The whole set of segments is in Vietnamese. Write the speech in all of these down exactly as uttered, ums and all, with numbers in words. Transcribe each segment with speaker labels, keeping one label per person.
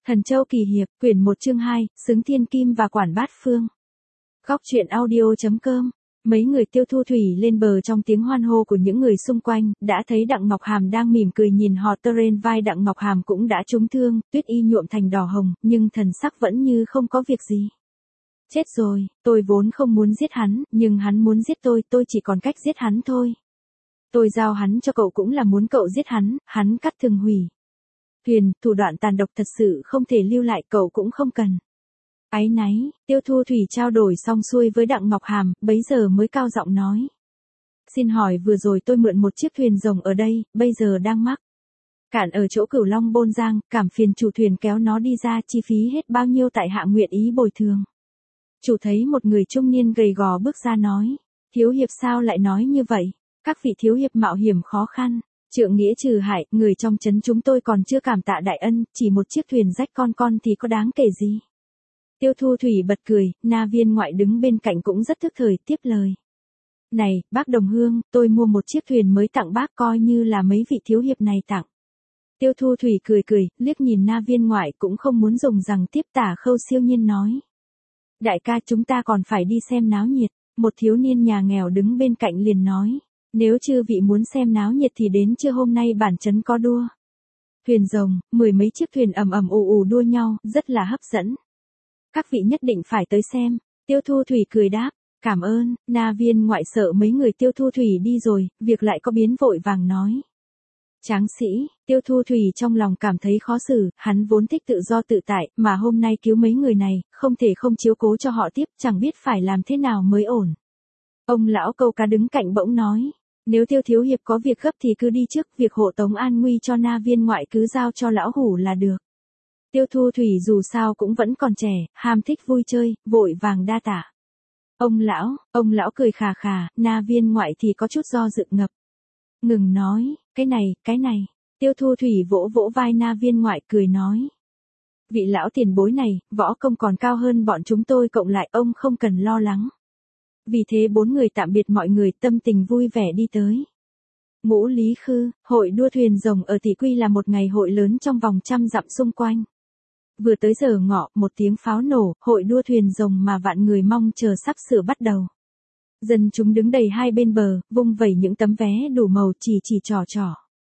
Speaker 1: Thần Châu Kỳ Hiệp, quyển một chương hai, xứng thiên kim và quản bát phương. Góc truyện audio.com. Mấy người Tiêu Thu Thủy lên bờ trong tiếng hoan hô của những người xung quanh, đã thấy Đặng Ngọc Hàm đang mỉm cười nhìn họ. Trên vai Đặng Ngọc Hàm cũng đã trúng thương, tuyết y nhuộm thành đỏ hồng, nhưng thần sắc vẫn như không có việc gì. Chết rồi, tôi vốn không muốn giết hắn, nhưng hắn muốn giết tôi, tôi chỉ còn cách giết hắn thôi. Tôi giao hắn cho cậu cũng là muốn cậu giết hắn, hắn cắt thường hủy. Thuyền, thủ đoạn tàn độc thật sự không thể lưu lại, cậu cũng không cần. Áy náy, Tiêu Thu Thủy trao đổi xong xuôi với Đặng Ngọc Hàm, bấy giờ mới cao giọng nói. Xin hỏi vừa rồi tôi mượn một chiếc thuyền rồng ở đây, bây giờ đang mắc cạn ở chỗ Cửu Long Bôn Giang, cảm phiền chủ thuyền kéo nó đi ra, chi phí hết bao nhiêu tại hạ nguyện ý bồi thường. Chủ thấy một người trung niên gầy gò bước ra nói. Thiếu hiệp sao lại nói như vậy? Các vị thiếu hiệp mạo hiểm khó khăn. Trượng nghĩa trừ hại, người trong trấn chúng tôi còn chưa cảm tạ đại ân, chỉ một chiếc thuyền rách con con thì có đáng kể gì. Tiêu Thu Thủy bật cười, Na Viên Ngoại đứng bên cạnh cũng rất thức thời, tiếp lời. Này, bác Đồng Hương, tôi mua một chiếc thuyền mới tặng bác, coi như là mấy vị thiếu hiệp này tặng. Tiêu Thu Thủy cười cười, liếc nhìn Na Viên Ngoại cũng không muốn dùng rằng tiếp. Tả Khâu siêu nhiên nói. Đại ca, chúng ta còn phải đi xem náo nhiệt. Một thiếu niên nhà nghèo đứng bên cạnh liền nói. Nếu chư vị muốn xem náo nhiệt thì đến trưa hôm nay bản trấn có đua thuyền rồng, mười mấy chiếc thuyền ầm ầm ù ù đua nhau, rất là hấp dẫn. Các vị nhất định phải tới xem. Tiêu Thu Thủy cười đáp, cảm ơn. Na Viên Ngoại sợ mấy người Tiêu Thu Thủy đi rồi, việc lại có biến vội vàng nói. Tráng sĩ, Tiêu Thu Thủy trong lòng cảm thấy khó xử, hắn vốn thích tự do tự tại, mà hôm nay cứu mấy người này, không thể không chiếu cố cho họ tiếp, chẳng biết phải làm thế nào mới ổn. Ông lão câu cá đứng cạnh bỗng nói. Nếu Tiêu thiếu hiệp có việc gấp thì cứ đi trước, việc hộ tống an nguy cho Na Viên Ngoại cứ giao cho lão hủ là được. Tiêu Thu Thủy dù sao cũng vẫn còn trẻ, ham thích vui chơi, vội vàng đa tạ. Ông lão, ông lão cười khà khà, Na Viên Ngoại thì có chút do dự ngập. Ngừng nói, cái này, cái này. Tiêu Thu Thủy vỗ vỗ vai Na Viên Ngoại cười nói. Vị lão tiền bối này, võ công còn cao hơn bọn chúng tôi cộng lại, ông không cần lo lắng. Vì thế bốn người tạm biệt mọi người, tâm tình vui vẻ đi tới Ngũ Lý Khư. Hội đua thuyền rồng ở Tỷ Quy là một ngày hội lớn trong vòng trăm dặm xung quanh. Vừa tới giờ ngọ, một tiếng pháo nổ, hội đua thuyền rồng mà vạn người mong chờ sắp sửa bắt đầu. Dân chúng đứng đầy hai bên bờ, vung vẩy những tấm vé đủ màu, chỉ chỉ trò trò.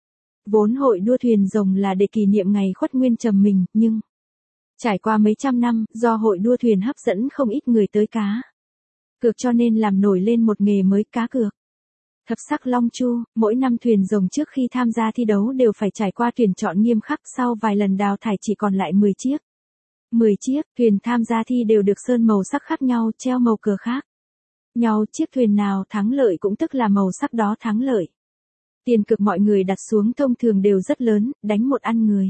Speaker 1: Vốn hội đua thuyền rồng là để kỷ niệm ngày Khuất Nguyên Trầm mình, nhưng trải qua mấy trăm năm, do hội đua thuyền hấp dẫn không ít người tới cá cược cho nên làm nổi lên một nghề mới, cá cược. Thập sắc Long Chu, mỗi năm thuyền rồng trước khi tham gia thi đấu đều phải trải qua tuyển chọn nghiêm khắc, sau vài lần đào thải chỉ còn lại mười chiếc. mười chiếc thuyền tham gia thi đều được sơn màu sắc khác nhau, treo màu cờ khác nhau, chiếc thuyền nào thắng lợi cũng tức là màu sắc đó thắng lợi. Tiền cược mọi người đặt xuống thông thường đều rất lớn, đánh một ăn người.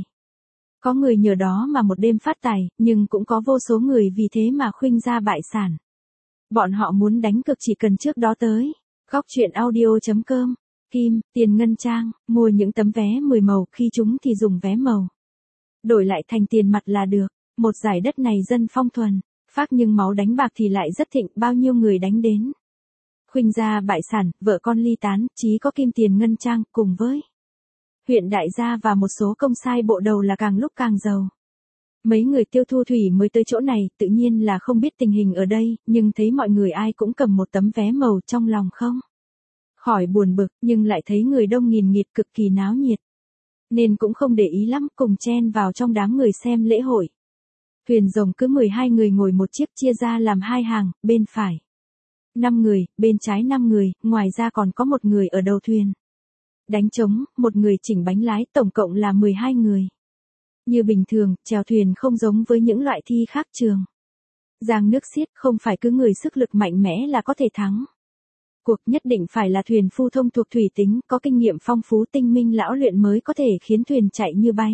Speaker 1: Có người nhờ đó mà một đêm phát tài, nhưng cũng có vô số người vì thế mà khuynh ra bại sản. Bọn họ muốn đánh cược chỉ cần trước đó tới góc truyện audio.com. Kim, tiền ngân trang, mua những tấm vé mười màu, khi chúng thì dùng vé màu đổi lại thành tiền mặt là được. Một giải đất này dân phong thuần phác nhưng máu đánh bạc thì lại rất thịnh, bao nhiêu người đánh đến khuynh ra bại sản, vợ con ly tán, chí có kim tiền ngân trang, cùng với huyện đại gia và một số công sai bộ đầu là càng lúc càng giàu. Mấy người Tiêu Thu Thủy mới tới chỗ này, tự nhiên là không biết tình hình ở đây, nhưng thấy mọi người ai cũng cầm một tấm vé màu, trong lòng không khỏi buồn bực, nhưng lại thấy người đông nghìn nghịt cực kỳ náo nhiệt. Nên cũng không để ý lắm, cùng chen vào trong đám người xem lễ hội. Thuyền rồng cứ mười hai người ngồi một chiếc, chia ra làm hai hàng, bên phải năm người, bên trái năm người, ngoài ra còn có một người ở đầu thuyền đánh trống, một người chỉnh bánh lái, tổng cộng là mười hai người. Như bình thường, chèo thuyền không giống với những loại thi khác trường giang nước xiết, không phải cứ người sức lực mạnh mẽ là có thể thắng cuộc, nhất định phải là thuyền phu thông thuộc thủy tính, có kinh nghiệm phong phú, tinh minh lão luyện mới có thể khiến thuyền chạy như bay.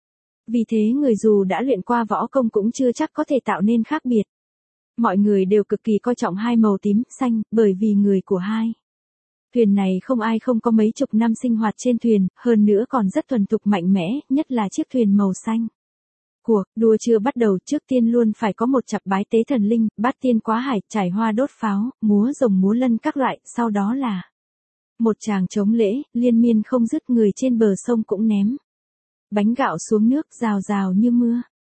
Speaker 1: Vì thế người dù đã luyện qua võ công cũng chưa chắc có thể tạo nên khác biệt. Mọi người đều cực kỳ coi trọng hai màu tím, xanh, bởi vì người của hai thuyền này không ai không có mấy chục năm sinh hoạt trên thuyền, hơn nữa còn rất thuần thục mạnh mẽ, nhất là chiếc thuyền màu xanh. Cuộc đua chưa bắt đầu, trước tiên luôn phải có một chặp bái tế thần linh, bát tiên quá hải, trải hoa đốt pháo, múa rồng múa lân các loại, sau đó là một tràng trống lễ, liên miên không dứt, người trên bờ sông cũng ném bánh gạo xuống nước, rào rào như mưa.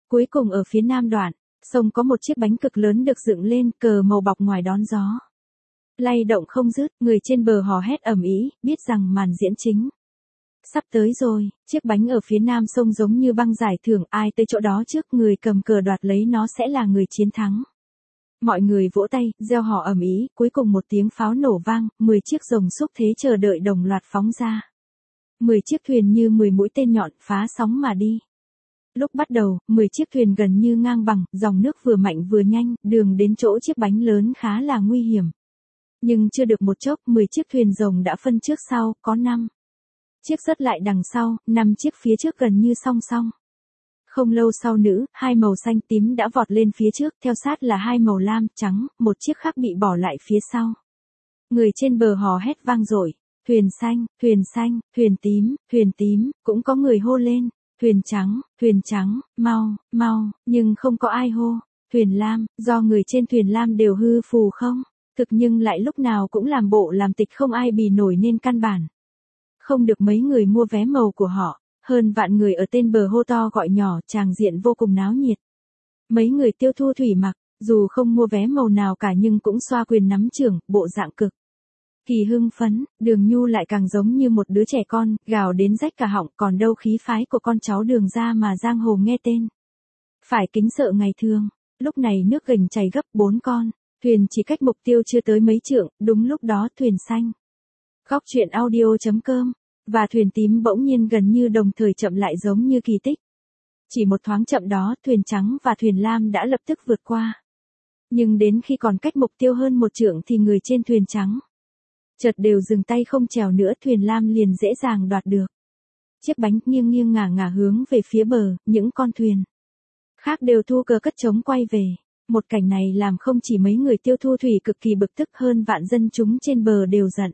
Speaker 1: Cuối cùng ở phía nam đoạn, sông có một chiếc bánh cực lớn được dựng lên, cờ màu bọc ngoài đón gió. Lay động không dứt, người trên bờ hò hét ầm ĩ, biết rằng màn diễn chính sắp tới rồi. Chiếc bánh ở phía nam sông giống như băng giải thưởng, ai tới chỗ đó trước người cầm cờ đoạt lấy nó sẽ là người chiến thắng. Mọi người vỗ tay, reo hò ầm ĩ, cuối cùng một tiếng pháo nổ vang, mười chiếc rồng xúc thế chờ đợi đồng loạt phóng ra. mười chiếc thuyền như mười mũi tên nhọn phá sóng mà đi. Lúc bắt đầu, mười chiếc thuyền gần như ngang bằng, dòng nước vừa mạnh vừa nhanh, đường đến chỗ chiếc bánh lớn khá là nguy hiểm. Nhưng chưa được một chốc, mười chiếc thuyền rồng đã phân trước sau, có năm chiếc rớt lại đằng sau, năm chiếc phía trước gần như song song. Không lâu sau nữa, hai màu xanh tím đã vọt lên phía trước, theo sát là hai màu lam, trắng, một chiếc khác bị bỏ lại phía sau. Người trên bờ hò hét vang dội, thuyền xanh, thuyền xanh, thuyền tím, thuyền tím, cũng có người hô lên, thuyền trắng, thuyền trắng, mau, mau, nhưng không có ai hô, thuyền lam, do người trên thuyền lam đều hư phù không, thực nhưng lại lúc nào cũng làm bộ làm tịch không ai bì nổi nên căn bản. Không được mấy người mua vé màu của họ, hơn vạn người ở tên bờ hô to gọi nhỏ, tràng diện vô cùng náo nhiệt. Mấy người tiêu thu thủy mặc, dù không mua vé màu nào cả nhưng cũng xoa quyền nắm chưởng, bộ dạng cực kỳ hưng phấn. Đường Nhu lại càng giống như một đứa trẻ con, gào đến rách cả họng, còn đâu khí phái của con cháu Đường ra mà giang hồ nghe tên phải kính sợ ngày thường. Lúc này nước gành chảy gấp bốn con, thuyền chỉ cách mục tiêu chưa tới mấy trượng, đúng lúc đó thuyền xanh, Góc truyện audio chấm com và thuyền tím bỗng nhiên gần như đồng thời chậm lại giống như kỳ tích. Chỉ một thoáng chậm đó, thuyền trắng và thuyền lam đã lập tức vượt qua. Nhưng đến khi còn cách mục tiêu hơn một trượng thì người trên thuyền trắng chợt đều dừng tay không trèo nữa, thuyền lam liền dễ dàng đoạt được. Chiếc bánh nghiêng nghiêng ngả ngả hướng về phía bờ, những con thuyền khác đều thu cờ cất trống quay về. Một cảnh này làm không chỉ mấy người tiêu thu thủy cực kỳ bực tức, hơn vạn dân chúng trên bờ đều giận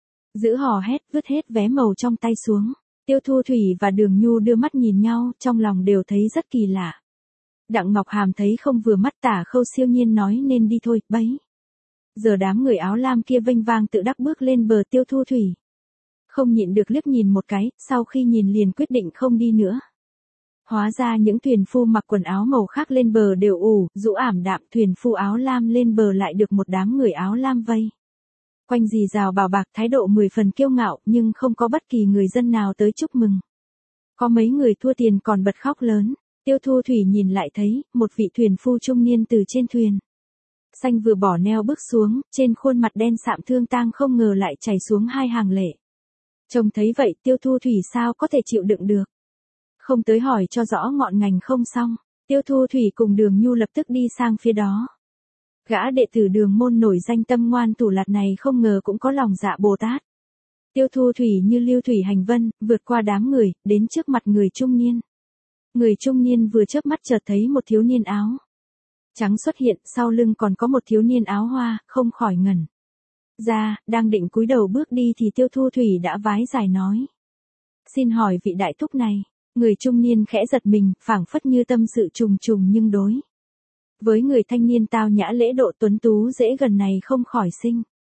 Speaker 1: dữ hò hét, vứt hết vé màu trong tay xuống. Tiêu Thu Thủy và Đường Nhu đưa mắt nhìn nhau, trong lòng đều thấy rất kỳ lạ. Đặng Ngọc Hàm thấy không vừa mắt, Tả Khâu siêu nhiên nói nên đi thôi, bấy giờ đám người áo lam kia vênh vang tự đắc bước lên bờ. Tiêu Thu Thủy không nhịn được liếc nhìn một cái, sau khi nhìn liền quyết định không đi nữa. Hóa ra những thuyền phu mặc quần áo màu khác lên bờ đều ủ rũ ảm đạm, thuyền phu áo lam lên bờ lại được một đám người áo lam vây quanh rì rào bảo bạc, thái độ mười phần kiêu ngạo, nhưng không có bất kỳ người dân nào tới chúc mừng. Có mấy người thua tiền còn bật khóc lớn. Tiêu Thu Thủy nhìn lại thấy, một vị thuyền phu trung niên từ trên thuyền xanh vừa bỏ neo bước xuống, trên khuôn mặt đen sạm thương tang không ngờ lại chảy xuống hai hàng lệ. Trông thấy vậy, Tiêu Thu Thủy sao có thể chịu đựng được. Không tới hỏi cho rõ ngọn ngành không xong, Tiêu Thu Thủy cùng Đường Nhu lập tức đi sang phía đó. Gã đệ tử Đường môn nổi danh tâm ngoan thủ lạt này không ngờ cũng có lòng dạ Bồ Tát. Tiêu Thu Thủy như lưu thủy hành vân, vượt qua đám người, đến trước mặt người trung niên. Người trung niên vừa chớp mắt chợt thấy một thiếu niên áo trắng xuất hiện, sau lưng còn có một thiếu niên áo hoa, không khỏi ngẩn ra, đang định cúi đầu bước đi thì Tiêu Thu Thủy đã vái giải nói: "Xin hỏi vị đại thúc này." Người trung niên khẽ giật mình, phảng phất như tâm sự trùng trùng, nhưng đối với người thanh niên tao nhã lễ độ tuấn tú dễ gần này không khỏi sinh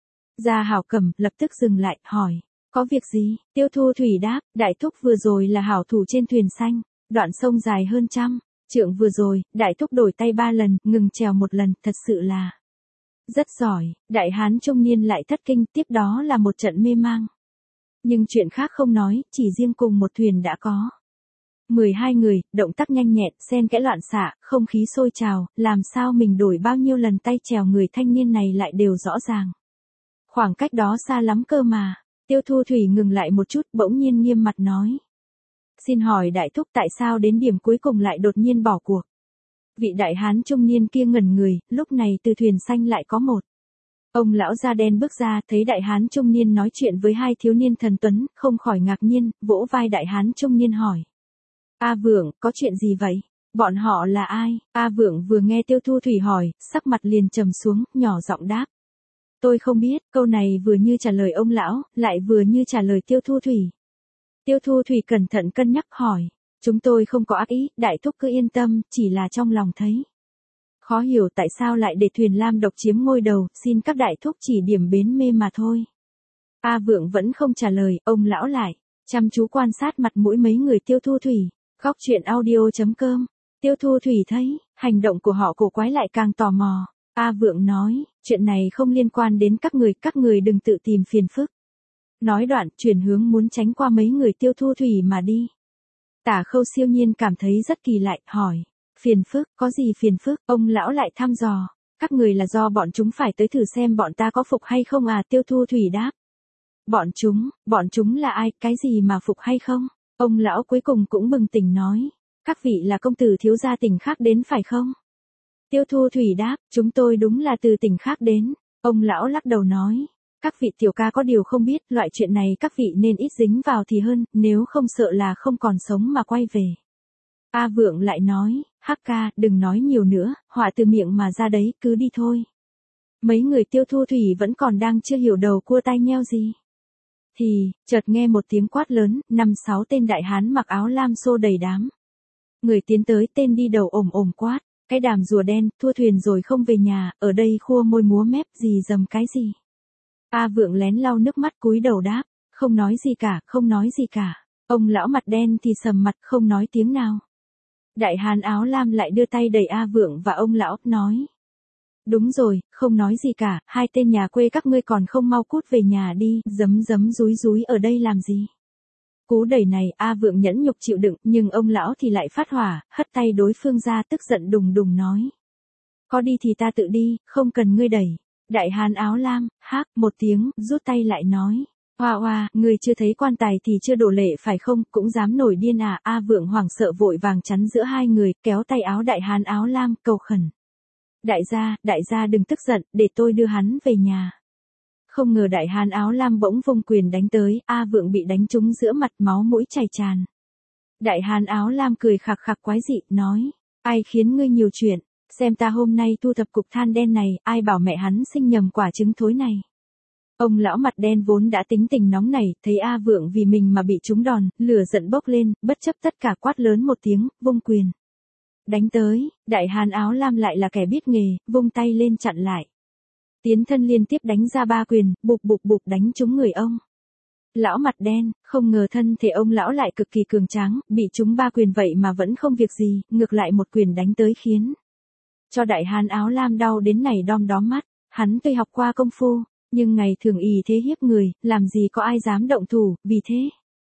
Speaker 1: ra hảo cảm, lập tức dừng lại, hỏi: "Có việc gì?" Tiêu Thu Thủy đáp: "Đại thúc vừa rồi là hảo thủ trên thuyền xanh, đoạn sông dài hơn trăm trượng vừa rồi, đại thúc đổi tay ba lần, ngừng chèo một lần, thật sự là rất giỏi." Đại hán trung niên lại thất kinh, tiếp đó là một trận mê mang. Nhưng chuyện khác không nói, chỉ riêng cùng một thuyền đã có mười hai người, động tác nhanh nhẹn, xen kẽ loạn xạ, không khí sôi trào, làm sao mình đổi bao nhiêu lần tay chèo người thanh niên này lại đều rõ ràng. Khoảng cách đó xa lắm cơ mà. Tiêu Thu Thủy ngừng lại một chút, bỗng nhiên nghiêm mặt nói: "Xin hỏi đại thúc tại sao đến điểm cuối cùng lại đột nhiên bỏ cuộc?" Vị đại hán trung niên kia ngẩn người, lúc này từ thuyền xanh lại có một ông lão da đen bước ra, thấy đại hán trung niên nói chuyện với hai thiếu niên thần tuấn, không khỏi ngạc nhiên, vỗ vai đại hán trung niên hỏi: "A Vượng, có chuyện gì vậy? Bọn họ là ai?" A Vượng vừa nghe Tiêu Thu Thủy hỏi, sắc mặt liền trầm xuống, nhỏ giọng đáp: "Tôi không biết." Câu này vừa như trả lời ông lão, lại vừa như trả lời Tiêu Thu Thủy. Tiêu Thu Thủy cẩn thận cân nhắc hỏi: "Chúng tôi không có ác ý, đại thúc cứ yên tâm, chỉ là trong lòng thấy khó hiểu tại sao lại để thuyền lam độc chiếm ngôi đầu, xin các đại thúc chỉ điểm bến mê mà thôi." A Vượng vẫn không trả lời, ông lão lại chăm chú quan sát mặt mũi mấy người Tiêu Thu Thủy. Góc truyện audio chấm com Tiêu Thu Thủy thấy, hành động của họ cổ quái lại càng tò mò. A Vượng nói, chuyện này không liên quan đến các người, các người đừng tự tìm phiền phức. Nói đoạn, chuyển hướng muốn tránh qua mấy người Tiêu Thu Thủy mà đi. Tả Khâu siêu nhiên cảm thấy rất kỳ lạ, hỏi, phiền phức, có gì phiền phức, ông lão lại thăm dò, các người là do bọn chúng phải tới thử xem bọn ta có phục hay không à, Tiêu Thu Thủy đáp. Bọn chúng, bọn chúng là ai, cái gì mà phục hay không? Ông lão cuối cùng cũng bừng tỉnh nói, các vị là công tử thiếu gia tỉnh khác đến phải không? Tiêu Thu Thủy đáp, chúng tôi đúng là từ tỉnh khác đến. Ông lão lắc đầu nói, các vị tiểu ca có điều không biết, loại chuyện này các vị nên ít dính vào thì hơn, nếu không sợ là không còn sống mà quay về. A Vượng lại nói, Hắc ca, đừng nói nhiều nữa, họa từ miệng mà ra đấy, cứ đi thôi. Mấy người Tiêu Thu Thủy vẫn còn đang chưa hiểu đầu cua tai nheo gì. Thì, chợt nghe một tiếng quát lớn, năm sáu tên đại hán mặc áo lam xô đầy đám. Người tiến tới, tên đi đầu ồm ồm quát, cái đàm rùa đen, thua thuyền rồi không về nhà, ở đây khua môi múa mép gì dầm cái gì. A Vượng lén lau nước mắt cúi đầu đáp, không nói gì cả, không nói gì cả. Ông lão mặt đen thì sầm mặt không nói tiếng nào. Đại hán áo lam lại đưa tay đẩy A Vượng và ông lão, nói. Đúng rồi, không nói gì cả, hai tên nhà quê các ngươi còn không mau cút về nhà đi, giấm giấm rúi rúi ở đây làm gì. Cú đẩy này, A Vượng nhẫn nhục chịu đựng, nhưng ông lão thì lại phát hỏa, hất tay đối phương ra tức giận đùng đùng nói. Có đi thì ta tự đi, không cần ngươi đẩy. Đại hán áo lam, hác, một tiếng, rút tay lại nói. Hoa hoa, ngươi chưa thấy quan tài thì chưa đổ lệ phải không, cũng dám nổi điên à, A Vượng hoảng sợ vội vàng chắn giữa hai người, kéo tay áo đại hán áo lam, cầu khẩn. Đại gia, đại gia đừng tức giận, để tôi đưa hắn về nhà. Không ngờ đại hán áo lam bỗng vung quyền đánh tới, A Vượng bị đánh trúng giữa mặt, máu mũi chảy tràn. Đại hán áo lam cười khạc khạc quái dị, nói, ai khiến ngươi nhiều chuyện, xem ta hôm nay thu thập cục than đen này, ai bảo mẹ hắn sinh nhầm quả trứng thối này. Ông lão mặt đen vốn đã tính tình nóng nảy, thấy A Vượng vì mình mà bị trúng đòn, lửa giận bốc lên, bất chấp tất cả quát lớn một tiếng, vung quyền. Đánh tới, đại hán áo lam lại là kẻ biết nghề, vung tay lên chặn lại. Tiến thân liên tiếp đánh ra ba quyền, bục bục bục đánh trúng người ông. Lão mặt đen, không ngờ thân thể ông lão lại cực kỳ cường tráng, bị trúng ba quyền vậy mà vẫn không việc gì, ngược lại một quyền đánh tới khiến cho đại hán áo lam đau đến nảy đom đóm mắt. Hắn tuy học qua công phu, nhưng ngày thường ì thế hiếp người, làm gì có ai dám động thủ, vì thế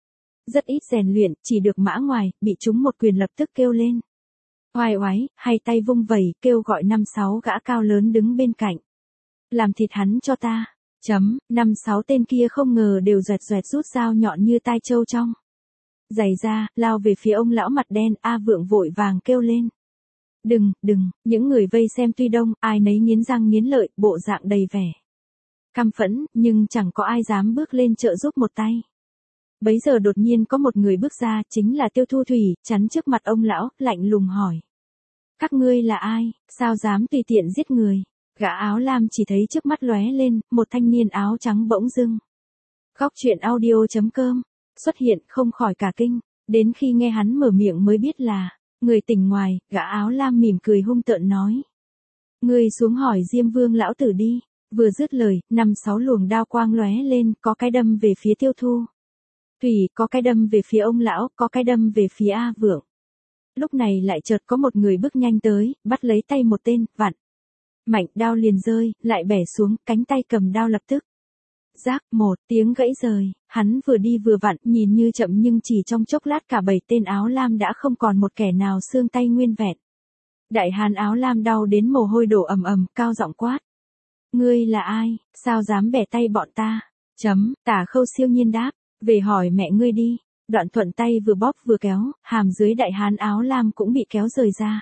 Speaker 1: rất ít rèn luyện, chỉ được mã ngoài, bị trúng một quyền lập tức kêu lên. Oai oái, hay tay vung vẩy, kêu gọi năm sáu gã cao lớn đứng bên cạnh. Làm thịt hắn cho ta. Chấm, năm sáu tên kia không ngờ đều doẹt doẹt rút dao nhọn như tai trâu trong giày ra, lao về phía ông lão mặt đen. A Vượng vội vàng kêu lên. Đừng, đừng, những người vây xem tuy đông, ai nấy nghiến răng nghiến lợi, bộ dạng đầy vẻ căm phẫn, nhưng chẳng có ai dám bước lên trợ giúp một tay. Bấy giờ đột nhiên có một người bước ra, chính là Tiêu Thu Thủy, chắn trước mặt ông lão, lạnh lùng hỏi. Các ngươi là ai, sao dám tùy tiện giết người? Gã áo lam chỉ thấy trước mắt lóe lên, một thanh niên áo trắng bỗng dưng. Góc truyện audio chấm com xuất hiện, không khỏi cả kinh, đến khi nghe hắn mở miệng mới biết là người tỉnh ngoài. Gã áo lam mỉm cười hung tợn nói. Ngươi xuống hỏi Diêm Vương lão tử đi. Vừa dứt lời, năm sáu luồng đao quang lóe lên, có cái đâm về phía Tiêu Thu Thủy, có cái đâm về phía ông lão, có cái đâm về phía A Vượng. Lúc này lại chợt có một người bước nhanh tới, bắt lấy tay một tên, vặn mạnh, đao liền rơi, lại bẻ xuống, cánh tay cầm đao lập tức rác, một tiếng gãy rời. Hắn vừa đi vừa vặn, nhìn như chậm nhưng chỉ trong chốc lát cả bảy tên áo lam đã không còn một kẻ nào xương tay nguyên vẹn. Đại hán áo lam đau đến mồ hôi đổ ầm ầm, cao giọng quát. Ngươi là ai, sao dám bẻ tay bọn ta? Chấm, Tả Khâu siêu nhiên đáp, về hỏi mẹ ngươi đi. Đoạn thuận tay vừa bóp vừa kéo, hàm dưới đại hán áo lam cũng bị kéo rời ra.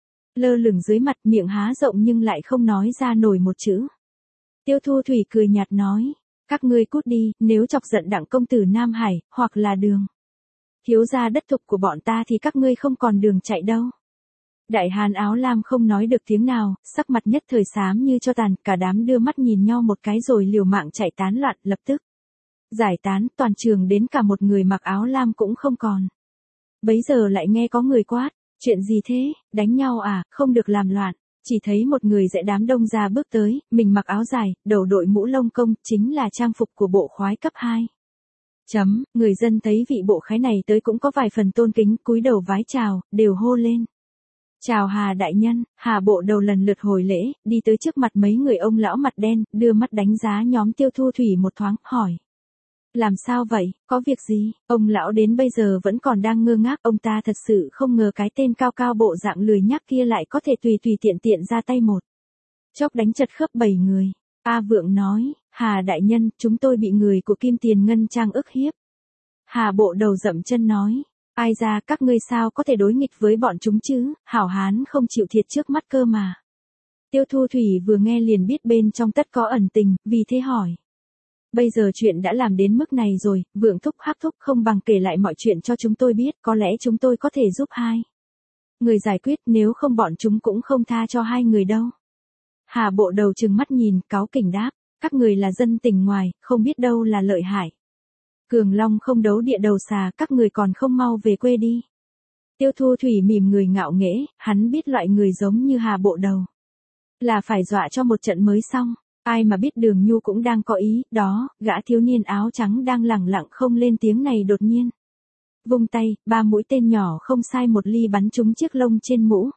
Speaker 1: Lơ lửng dưới mặt, miệng há rộng nhưng lại không nói ra nổi một chữ. Tiêu Thu Thủy cười nhạt nói, các ngươi cút đi, nếu chọc giận đặng công tử Nam Hải, hoặc là Đường thiếu gia đất thục của bọn ta thì các ngươi không còn đường chạy đâu. Đại hán áo lam không nói được tiếng nào, sắc mặt nhất thời xám như cho tàn, cả đám đưa mắt nhìn nhau một cái rồi liều mạng chạy tán loạn, lập tức giải tán, toàn trường đến cả một người mặc áo lam cũng không còn. Bấy giờ lại nghe có người quát, chuyện gì thế, đánh nhau à, không được làm loạn. Chỉ thấy một người dãy đám đông ra bước tới, mình mặc áo dài, đầu đội mũ lông công, chính là trang phục của bộ khoái cấp hai. Chấm, người dân thấy vị bộ khái này tới cũng có vài phần tôn kính, cúi đầu vái chào, đều hô lên. Chào Hà đại nhân. Hà bộ đầu lần lượt hồi lễ, đi tới trước mặt mấy người ông lão mặt đen, đưa mắt đánh giá nhóm Tiêu Thu Thủy một thoáng, hỏi. Làm sao vậy, có việc gì? Ông lão đến bây giờ vẫn còn đang ngơ ngác, ông ta thật sự không ngờ cái tên cao cao bộ dạng lười nhác kia lại có thể tùy tùy tiện tiện ra tay một chốc đánh chật khớp bảy người. A Vượng nói, Hà đại nhân, chúng tôi bị người của Kim Tiền Ngân Trang ức hiếp. Hà bộ đầu dậm chân nói, ai ra các ngươi sao có thể đối nghịch với bọn chúng chứ, hảo hán không chịu thiệt trước mắt cơ mà. Tiêu Thu Thủy vừa nghe liền biết bên trong tất có ẩn tình, vì thế hỏi. Bây giờ chuyện đã làm đến mức này rồi, Vượng thúc Hắc thúc không bằng kể lại mọi chuyện cho chúng tôi biết, có lẽ chúng tôi có thể giúp hai người giải quyết, nếu không bọn chúng cũng không tha cho hai người đâu. Hà bộ đầu trừng mắt nhìn, cáu kỉnh đáp, các người là dân tỉnh ngoài, không biết đâu là lợi hại. Cường Long không đấu địa đầu xà, các người còn không mau về quê đi. Tiêu Thu Thủy mỉm người ngạo nghễ, hắn biết loại người giống như Hà bộ đầu là phải dọa cho một trận mới xong. Ai mà biết Đường Nhu cũng đang có ý, đó, gã thiếu niên áo trắng đang lẳng lặng không lên tiếng này đột nhiên vung tay, ba mũi tên nhỏ không sai một ly bắn trúng chiếc lông trên mũ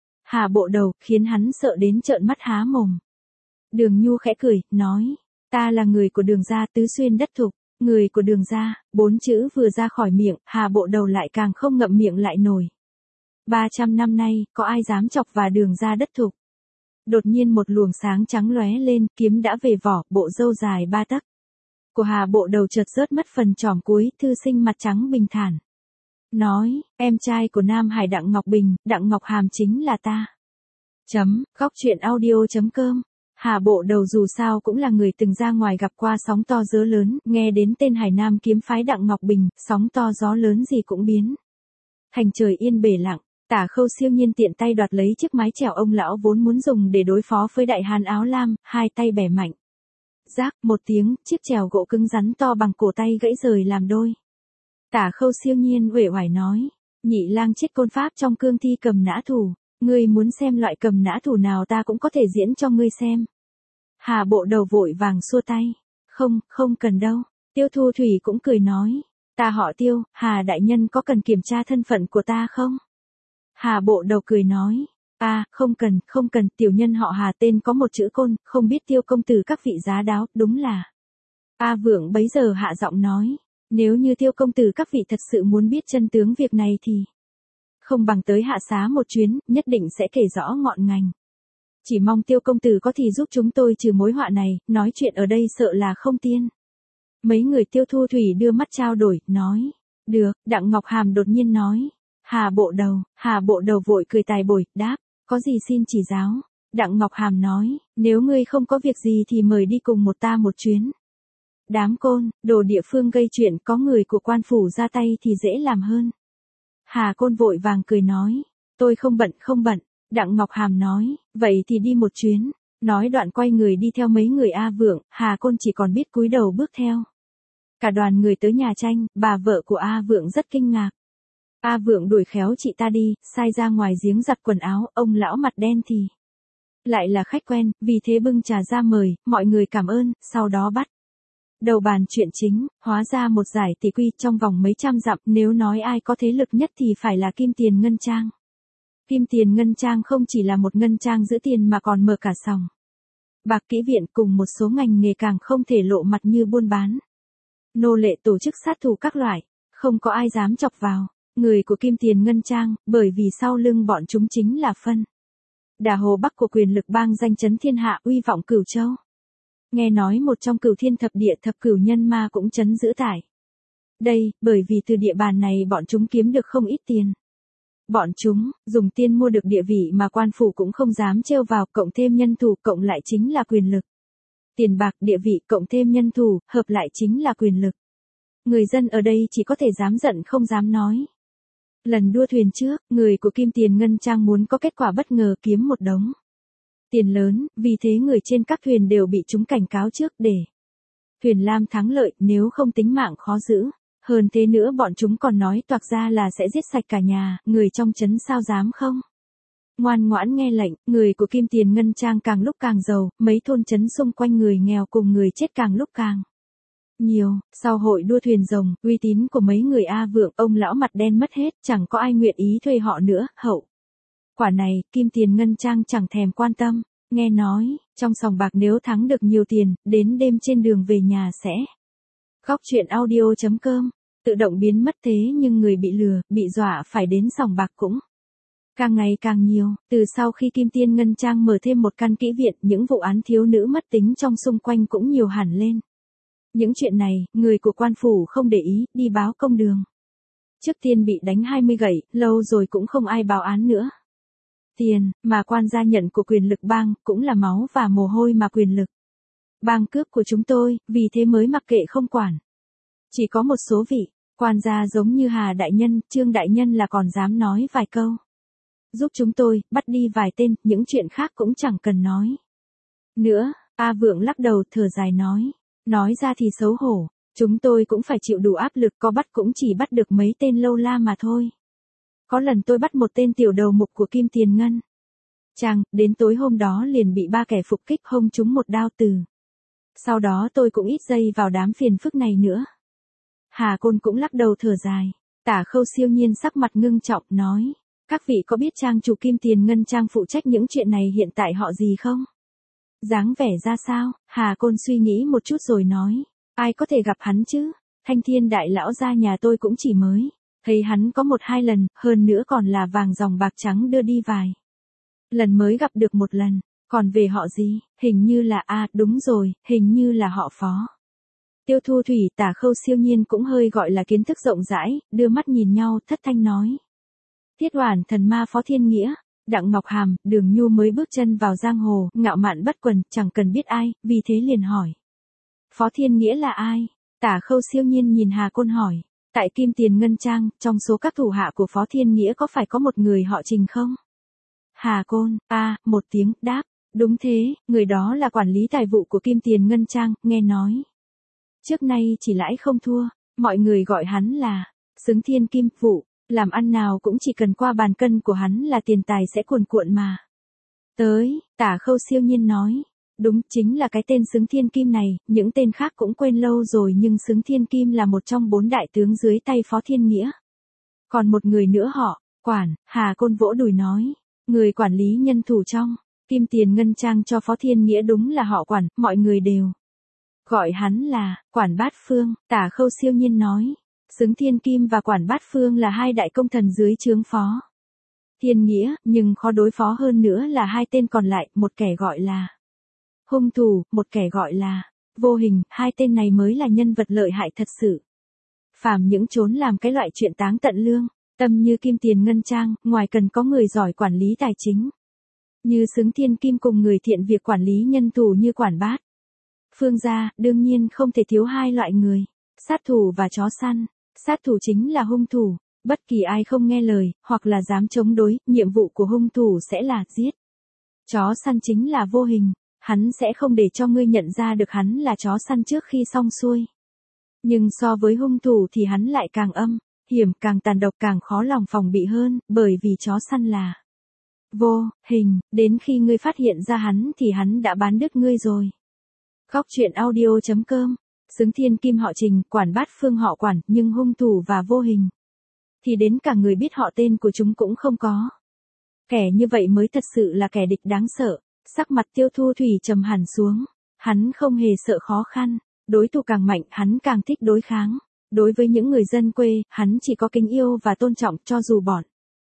Speaker 1: Hà bộ đầu, khiến hắn sợ đến trợn mắt há mồm. Đường Nhu khẽ cười, nói, ta là người của Đường gia, tứ xuyên đất thục, người của Đường gia, bốn chữ vừa ra khỏi miệng, Hà bộ đầu lại càng không ngậm miệng lại nổi. ba trăm năm nay, có ai dám chọc vào Đường gia đất thục? Đột nhiên một luồng sáng trắng lóe lên, kiếm đã về vỏ, bộ râu dài ba tấc của Hà bộ đầu chợt rớt mất phần trỏm cuối, thư sinh mặt trắng bình thản. Nói, em trai của Nam Hải Đặng Ngọc Bình, Đặng Ngọc Hàm chính là ta. Chấm, góc truyện audio chấm com. Hà bộ đầu dù sao cũng là người từng ra ngoài gặp qua sóng to gió lớn, nghe đến tên Hải Nam kiếm phái Đặng Ngọc Bình, sóng to gió lớn gì cũng biến thành trời yên bể lặng. Tả Khâu siêu nhiên tiện tay đoạt lấy chiếc mái chèo ông lão vốn muốn dùng để đối phó với đại hán áo lam, hai tay bẻ mạnh. Rác, một tiếng, chiếc chèo gỗ cứng rắn to bằng cổ tay gãy rời làm đôi. Tả Khâu siêu nhiên uể oải nói, nhị lang chết côn pháp trong cương thi cầm nã thủ, ngươi muốn xem loại cầm nã thủ nào ta cũng có thể diễn cho ngươi xem. Hà bộ đầu vội vàng xua tay, không, không cần đâu. Tiêu Thu Thủy cũng cười nói, ta họ Tiêu, Hà đại nhân có cần kiểm tra thân phận của ta không? Hà bộ đầu cười nói, à, không cần, không cần, tiểu nhân họ Hà tên có một chữ côn, không biết Tiêu công tử các vị giá đáo, đúng là. A Vượng bấy giờ hạ giọng nói, nếu như Tiêu công tử các vị thật sự muốn biết chân tướng việc này thì không bằng tới hạ xá một chuyến, nhất định sẽ kể rõ ngọn ngành. Chỉ mong Tiêu công tử có thì giúp chúng tôi trừ mối họa này, nói chuyện ở đây sợ là không tiên. Mấy người Tiêu Thu Thủy đưa mắt trao đổi, nói, được. Đặng Ngọc Hàm đột nhiên nói, Hà bộ đầu, Hà bộ đầu vội cười tài bồi, đáp, có gì xin chỉ giáo. Đặng Ngọc Hàm nói, nếu ngươi không có việc gì thì mời đi cùng một ta một chuyến. Đám côn, đồ địa phương gây chuyện, có người của quan phủ ra tay thì dễ làm hơn. Hà Côn vội vàng cười nói, tôi không bận không bận. Đặng Ngọc Hàm nói, vậy thì đi một chuyến. Nói đoạn quay người đi theo mấy người A Vượng, Hà Côn chỉ còn biết cúi đầu bước theo. Cả đoàn người tới nhà tranh, bà vợ của A Vượng rất kinh ngạc. A Vượng đuổi khéo chị ta đi, sai ra ngoài giếng giặt quần áo, ông lão mặt đen thì lại là khách quen, vì thế bưng trà ra mời, mọi người cảm ơn, sau đó bắt đầu bàn chuyện chính, hóa ra một giải tỷ quy trong vòng mấy trăm dặm, nếu nói ai có thế lực nhất thì phải là Kim Tiền Ngân Trang. Kim Tiền Ngân Trang không chỉ là một ngân trang giữ tiền mà còn mở cả sòng bạc kỹ viện cùng một số ngành nghề càng không thể lộ mặt như buôn bán, nô lệ, tổ chức sát thủ các loại, không có ai dám chọc vào người của Kim Tiền Ngân Trang, bởi vì sau lưng bọn chúng chính là phân đà hồ bắc của quyền lực bang danh chấn thiên hạ, uy vọng Cửu Châu. Nghe nói một trong Cửu Thiên thập địa thập cửu nhân ma cũng chấn giữ tại đây, bởi vì từ địa bàn này bọn chúng kiếm được không ít tiền. Bọn chúng dùng tiền mua được địa vị mà quan phủ cũng không dám trêu vào, cộng thêm nhân thủ, cộng lại chính là quyền lực. Tiền bạc, địa vị, cộng thêm nhân thủ, hợp lại chính là quyền lực. Người dân ở đây chỉ có thể dám giận không dám nói. Lần đua thuyền trước, người của Kim Tiền Ngân Trang muốn có kết quả bất ngờ kiếm một đống tiền lớn, vì thế người trên các thuyền đều bị chúng cảnh cáo trước để thuyền lam thắng lợi, nếu không tính mạng khó giữ. Hơn thế nữa bọn chúng còn nói toạc ra là sẽ giết sạch cả nhà, người trong trấn sao dám không? Ngoan ngoãn nghe lệnh, người của Kim Tiền Ngân Trang càng lúc càng giàu, mấy thôn trấn xung quanh người nghèo cùng người chết càng lúc càng nhiều. Sau hội đua thuyền rồng, uy tín của mấy người A Vượng, ông lão mặt đen mất hết, chẳng có ai nguyện ý thuê họ nữa, hậu Quả này, Kim Tiền Ngân Trang chẳng thèm quan tâm, nghe nói, trong sòng bạc nếu thắng được nhiều tiền, đến đêm trên đường về nhà sẽ. Góc truyện audio.com, tự động biến mất thế nhưng người bị lừa, bị dọa phải đến sòng bạc cũng càng ngày càng nhiều. Từ sau khi Kim Tiền Ngân Trang mở thêm một căn kỹ viện, những vụ án thiếu nữ mất tính trong xung quanh cũng nhiều hẳn lên. Những chuyện này, người của quan phủ không để ý, đi báo công đường. Trước tiên bị đánh hai mươi gậy, lâu rồi cũng không ai báo án nữa. Tiền, mà quan gia nhận của quyền lực bang, cũng là máu và mồ hôi mà quyền lực bang cướp của chúng tôi, vì thế mới mặc kệ không quản. Chỉ có một số vị, quan gia giống như Hà Đại Nhân, Trương Đại Nhân là còn dám nói vài câu. Giúp chúng tôi, bắt đi vài tên, những chuyện khác cũng chẳng cần nói. Nữa, A Vượng lắc đầu thở dài nói. Nói ra thì xấu hổ, chúng tôi cũng phải chịu đủ áp lực, có bắt cũng chỉ bắt được mấy tên lâu la mà thôi. Có lần tôi bắt một tên tiểu đầu mục của Kim Tiền Ngân Trang, đến tối hôm đó liền bị ba kẻ phục kích hông trúng một đao từ. Sau đó tôi cũng ít dây vào đám phiền phức này nữa. Hà Côn cũng lắc đầu thở dài. Tả Khâu siêu nhiên sắc mặt ngưng trọng nói. Các vị có biết trang chủ Kim Tiền Ngân Trang phụ trách những chuyện này hiện tại họ gì không? Dáng vẻ ra sao? Hà Côn suy nghĩ một chút rồi nói. Ai có thể gặp hắn chứ? Thanh Thiên đại lão gia nhà tôi cũng chỉ mới thấy hắn có một hai lần, hơn nữa còn là vàng dòng bạc trắng đưa đi vài lần mới gặp được một lần. Còn về họ gì? Hình như là a à, đúng rồi, hình như là họ Phó. Tiêu Thu Thủy, Tả Khâu siêu nhiên cũng hơi gọi là kiến thức rộng rãi, đưa mắt nhìn nhau, thất thanh nói. Thiết Oản thần ma Phó Thiên Nghĩa. Đặng Ngọc Hàm, Đường Nhu mới bước chân vào giang hồ, ngạo mạn bất quần, chẳng cần biết ai, vì thế liền hỏi. Phó Thiên Nghĩa là ai? Tả Khâu siêu nhiên nhìn Hà Côn hỏi. Tại Kim Tiền Ngân Trang, trong số các thủ hạ của Phó Thiên Nghĩa có phải có một người họ Trình không? Hà Côn, a à, một tiếng, đáp. Đúng thế, người đó là quản lý tài vụ của Kim Tiền Ngân Trang, nghe nói. Trước nay chỉ lãi không thua, mọi người gọi hắn là Xứng Thiên Kim Vụ. Làm ăn nào cũng chỉ cần qua bàn cân của hắn là tiền tài sẽ cuồn cuộn mà. Tới, Tả Khâu siêu nhiên nói. Đúng, chính là cái tên Xứng Thiên Kim này, những tên khác cũng quên lâu rồi nhưng Xứng Thiên Kim là một trong bốn đại tướng dưới tay Phó Thiên Nghĩa. Còn một người nữa họ, Quản, Hà Côn vỗ đùi nói. Người quản lý nhân thủ trong Kim Tiền Ngân Trang cho Phó Thiên Nghĩa đúng là họ Quản, mọi người đều gọi hắn là Quản Bát Phương. Tả Khâu siêu nhiên nói. Xứng Thiên Kim và Quản Bát Phương là hai đại công thần dưới trướng Phó Thiên Nghĩa, nhưng khó đối phó hơn nữa là hai tên còn lại, một kẻ gọi là hung thủ, một kẻ gọi là vô hình, hai tên này mới là nhân vật lợi hại thật sự. Phàm những trốn làm cái loại chuyện táng tận lương tâm như Kim Tiền Ngân Trang, ngoài cần có người giỏi quản lý tài chính như Xứng Thiên Kim cùng người thiện việc quản lý nhân thủ như Quản Bát Phương ra, đương nhiên không thể thiếu hai loại người, sát thủ và chó săn. Sát thủ chính là hung thủ, bất kỳ ai không nghe lời, hoặc là dám chống đối, nhiệm vụ của hung thủ sẽ là giết. Chó săn chính là vô hình, hắn sẽ không để cho ngươi nhận ra được hắn là chó săn trước khi xong xuôi. Nhưng so với hung thủ thì hắn lại càng âm, hiểm, càng tàn độc, càng khó lòng phòng bị hơn, bởi vì chó săn là vô hình, đến khi ngươi phát hiện ra hắn thì hắn đã bán đứt ngươi rồi. Góc truyện audio.com. Xứng Thiên Kim họ Trình, Quản Bát Phương họ Quản, nhưng hung thủ và vô hình thì đến cả người biết họ tên của chúng cũng không có. Kẻ như vậy mới thật sự là kẻ địch đáng sợ. Sắc mặt Tiêu Thu Thủy trầm hẳn xuống. Hắn không hề sợ khó khăn, đối thủ càng mạnh hắn càng thích đối kháng. Đối với những người dân quê, hắn chỉ có kính yêu và tôn trọng, cho dù bọn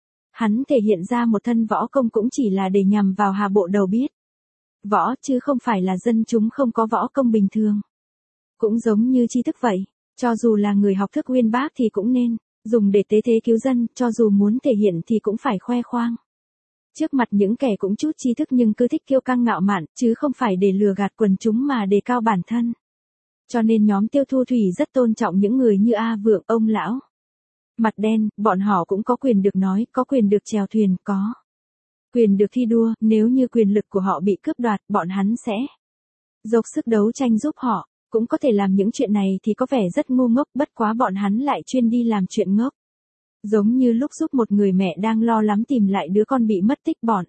Speaker 1: hắn thể hiện ra một thân võ công cũng chỉ là để nhằm vào hà bộ đầu biết võ, chứ không phải là dân chúng không có võ công bình thường. Cũng giống như tri thức vậy, cho dù là người học thức uyên bác thì cũng nên dùng để tế thế cứu dân, cho dù muốn thể hiện thì cũng phải khoe khoang. Trước mặt những kẻ cũng chút tri thức nhưng cứ thích kiêu căng ngạo mạn, chứ không phải để lừa gạt quần chúng mà đề cao bản thân. Cho nên nhóm Tiêu Thu Thủy rất tôn trọng những người như A Vượng, ông lão mặt đen, bọn họ cũng có quyền được nói, có quyền được chèo thuyền, có quyền được thi đua, nếu như quyền lực của họ bị cướp đoạt, bọn hắn sẽ dốc sức đấu tranh giúp họ. Cũng có thể làm những chuyện này thì có vẻ rất ngu ngốc, bất quá bọn hắn lại chuyên đi làm chuyện ngốc. Giống như lúc giúp một người mẹ đang lo lắm tìm lại đứa con bị mất tích bọn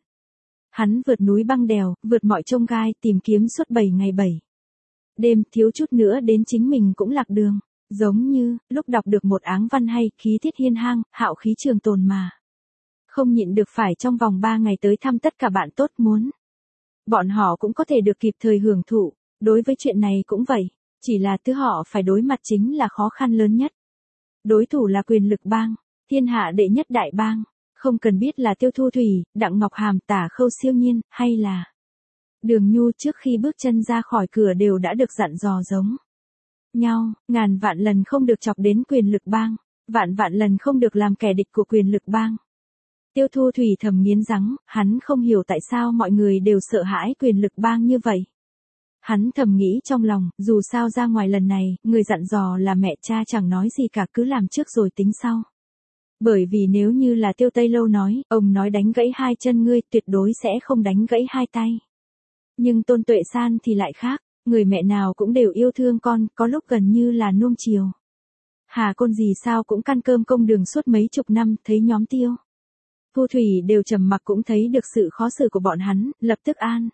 Speaker 1: hắn vượt núi băng đèo, vượt mọi chông gai, tìm kiếm suốt bảy ngày bảy đêm, thiếu chút nữa đến chính mình cũng lạc đường. Giống như, lúc đọc được một áng văn hay, khí thiết hiên hang, hạo khí trường tồn mà không nhịn được phải trong vòng ba ngày tới thăm tất cả bạn tốt muốn. Bọn họ cũng có thể được kịp thời hưởng thụ, đối với chuyện này cũng vậy, chỉ là thứ họ phải đối mặt chính là khó khăn lớn nhất. Đối thủ là quyền lực bang, thiên hạ đệ nhất đại bang, không cần biết là Tiêu Thu Thủy, Đặng Ngọc Hàm, Tả Khâu Siêu Nhiên, hay là Đường Nhu trước khi bước chân ra khỏi cửa đều đã được dặn dò giống nhau, ngàn vạn lần không được chọc đến quyền lực bang, vạn vạn lần không được làm kẻ địch của quyền lực bang. Tiêu Thu Thủy thầm nghiến răng, hắn không hiểu tại sao mọi người đều sợ hãi quyền lực bang như vậy. Hắn thầm nghĩ trong lòng, dù sao ra ngoài lần này, người dặn dò là mẹ cha chẳng nói gì cả, cứ làm trước rồi tính sau. Bởi vì nếu như là Tiêu Tây Lâu nói, ông nói đánh gãy hai chân ngươi, tuyệt đối sẽ không đánh gãy hai tay. Nhưng Tôn Tuệ San thì lại khác, người mẹ nào cũng đều yêu thương con, có lúc gần như là nuông chiều. Hà Côn gì sao cũng căn cơm công đường suốt mấy chục năm, thấy nhóm Tiêu Thu Thủy đều trầm mặc cũng thấy được sự khó xử của bọn hắn, lập tức an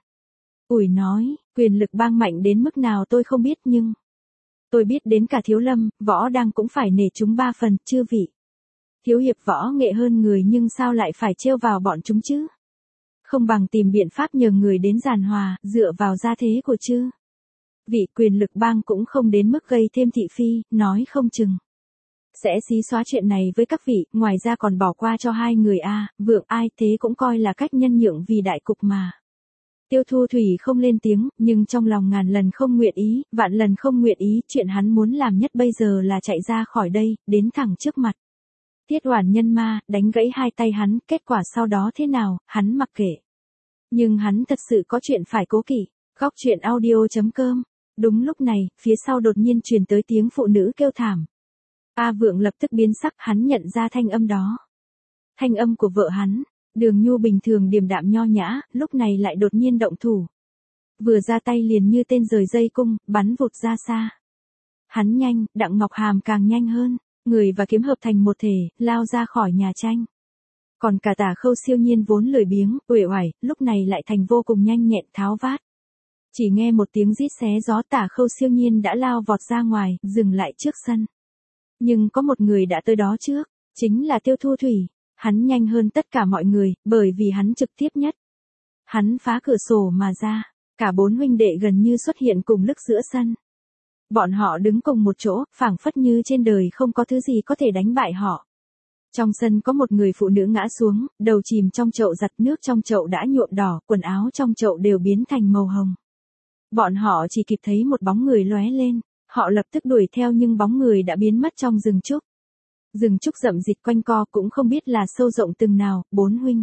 Speaker 1: ủi nói, quyền lực bang mạnh đến mức nào tôi không biết nhưng tôi biết đến cả Thiếu Lâm, Võ Đăng cũng phải nể chúng ba phần, chư vị. Thiếu hiệp võ nghệ hơn người nhưng sao lại phải trêu vào bọn chúng chứ? Không bằng tìm biện pháp nhờ người đến giàn hòa, dựa vào gia thế của chư vị quyền lực bang cũng không đến mức gây thêm thị phi, nói không chừng sẽ xí xóa chuyện này với các vị, ngoài ra còn bỏ qua cho hai người a, à, Vượng ai thế cũng coi là cách nhân nhượng vì đại cục mà. Tiêu Thu Thủy không lên tiếng, nhưng trong lòng ngàn lần không nguyện ý, vạn lần không nguyện ý, chuyện hắn muốn làm nhất bây giờ là chạy ra khỏi đây, đến thẳng trước mặt Thiết Oản Nhân Ma, đánh gãy hai tay hắn, kết quả sau đó thế nào, hắn mặc kệ. Nhưng hắn thật sự có chuyện phải cố kỵ. Góc truyện audio chấm com. Đúng lúc này, phía sau đột nhiên truyền tới tiếng phụ nữ kêu thảm. A Vượng lập tức biến sắc, hắn nhận ra thanh âm đó. Thanh âm của vợ hắn. Đường Nhu bình thường điềm đạm nho nhã, lúc này lại đột nhiên động thủ. Vừa ra tay liền như tên rời dây cung, bắn vụt ra xa. Hắn nhanh, Đặng Ngọc Hàm càng nhanh hơn. Người và kiếm hợp thành một thể, lao ra khỏi nhà tranh. Còn cả Tả Khâu Siêu Nhiên vốn lười biếng, uể oải, lúc này lại thành vô cùng nhanh nhẹn tháo vát. Chỉ nghe một tiếng rít xé gió, Tả Khâu Siêu Nhiên đã lao vọt ra ngoài, dừng lại trước sân. Nhưng có một người đã tới đó trước, chính là Tiêu Thu Thủy. Hắn nhanh hơn tất cả mọi người, bởi vì hắn trực tiếp nhất. Hắn phá cửa sổ mà ra, cả bốn huynh đệ gần như xuất hiện cùng lúc giữa sân. Bọn họ đứng cùng một chỗ, phảng phất như trên đời không có thứ gì có thể đánh bại họ. Trong sân có một người phụ nữ ngã xuống, đầu chìm trong chậu giặt, nước trong chậu đã nhuộm đỏ, quần áo trong chậu đều biến thành màu hồng. Bọn họ chỉ kịp thấy một bóng người lóe lên, họ lập tức đuổi theo nhưng bóng người đã biến mất trong rừng trúc. Rừng trúc rậm rịt quanh co cũng không biết là sâu rộng từng nào, bốn huynh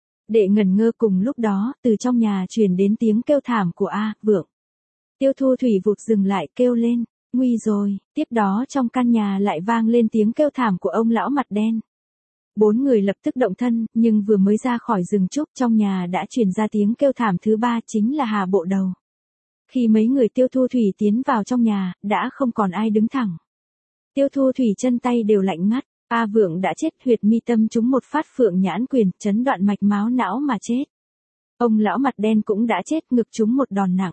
Speaker 1: đệ ngẩn ngơ cùng lúc đó, từ trong nhà truyền đến tiếng kêu thảm của A Vượng. Tiêu Thu Thủy vụt dừng lại kêu lên, nguy rồi, tiếp đó trong căn nhà lại vang lên tiếng kêu thảm của ông lão mặt đen. Bốn người lập tức động thân, nhưng vừa mới ra khỏi rừng trúc trong nhà đã truyền ra tiếng kêu thảm thứ ba chính là Hà Bộ Đầu. Khi mấy người Tiêu Thu Thủy tiến vào trong nhà, đã không còn ai đứng thẳng. Tiêu Thu Thủy chân tay đều lạnh ngắt, A Vượng đã chết, huyệt mi tâm trúng một phát phượng nhãn quyền, chấn đoạn mạch máu não mà chết. Ông lão mặt đen cũng đã chết, ngực trúng một đòn nặng.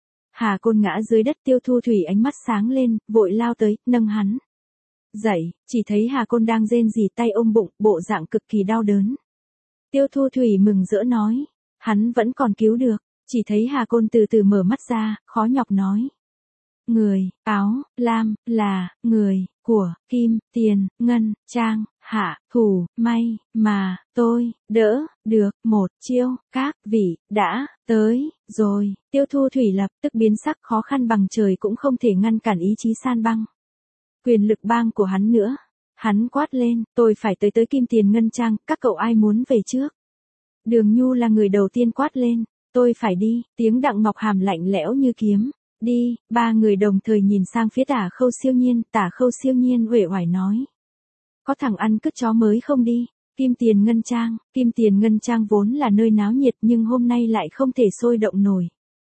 Speaker 1: Hà Côn ngã dưới đất, Tiêu Thu Thủy ánh mắt sáng lên, vội lao tới, nâng hắn dậy, chỉ thấy Hà Côn đang rên rỉ tay ôm bụng, bộ dạng cực kỳ đau đớn. Tiêu Thu Thủy mừng rỡ nói, hắn vẫn còn cứu được, chỉ thấy Hà Côn từ từ mở mắt ra, khó nhọc nói. Người, áo, lam, là, người, của, kim, tiền, ngân, trang, hạ, thủ, may, mà, tôi, đỡ, được, một chiêu, các vị, đã, tới, rồi, Tiêu Thu Thủy lập tức biến sắc, khó khăn bằng trời cũng không thể ngăn cản ý chí san băng. Quyền lực bang của hắn nữa. Hắn quát lên, tôi phải tới tới kim tiền ngân trang, các cậu ai muốn về trước. Đường Nhu là người đầu tiên quát lên, tôi phải đi, tiếng Đặng Ngọc Hàm lạnh lẽo như kiếm. Đi, ba người đồng thời nhìn sang phía Tả Khâu Siêu Nhiên, Tả Khâu Siêu Nhiên uể oải nói. Có thằng ăn cứt chó mới không đi, kim tiền ngân trang, kim tiền ngân trang vốn là nơi náo nhiệt nhưng hôm nay lại không thể sôi động nổi.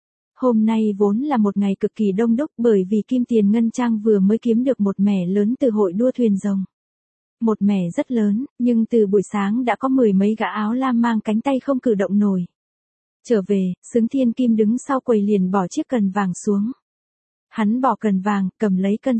Speaker 1: Hôm nay vốn là một ngày cực kỳ đông đúc bởi vì kim tiền ngân trang vừa mới kiếm được một mẻ lớn từ hội đua thuyền rồng. Một mẻ rất lớn, nhưng từ buổi sáng đã có mười mấy gã áo lam mang cánh tay không cử động nổi. Trở về, Xứng Thiên Kim đứng sau quầy liền bỏ chiếc cần vàng xuống. Hắn bỏ cần vàng, cầm lấy cân sắt,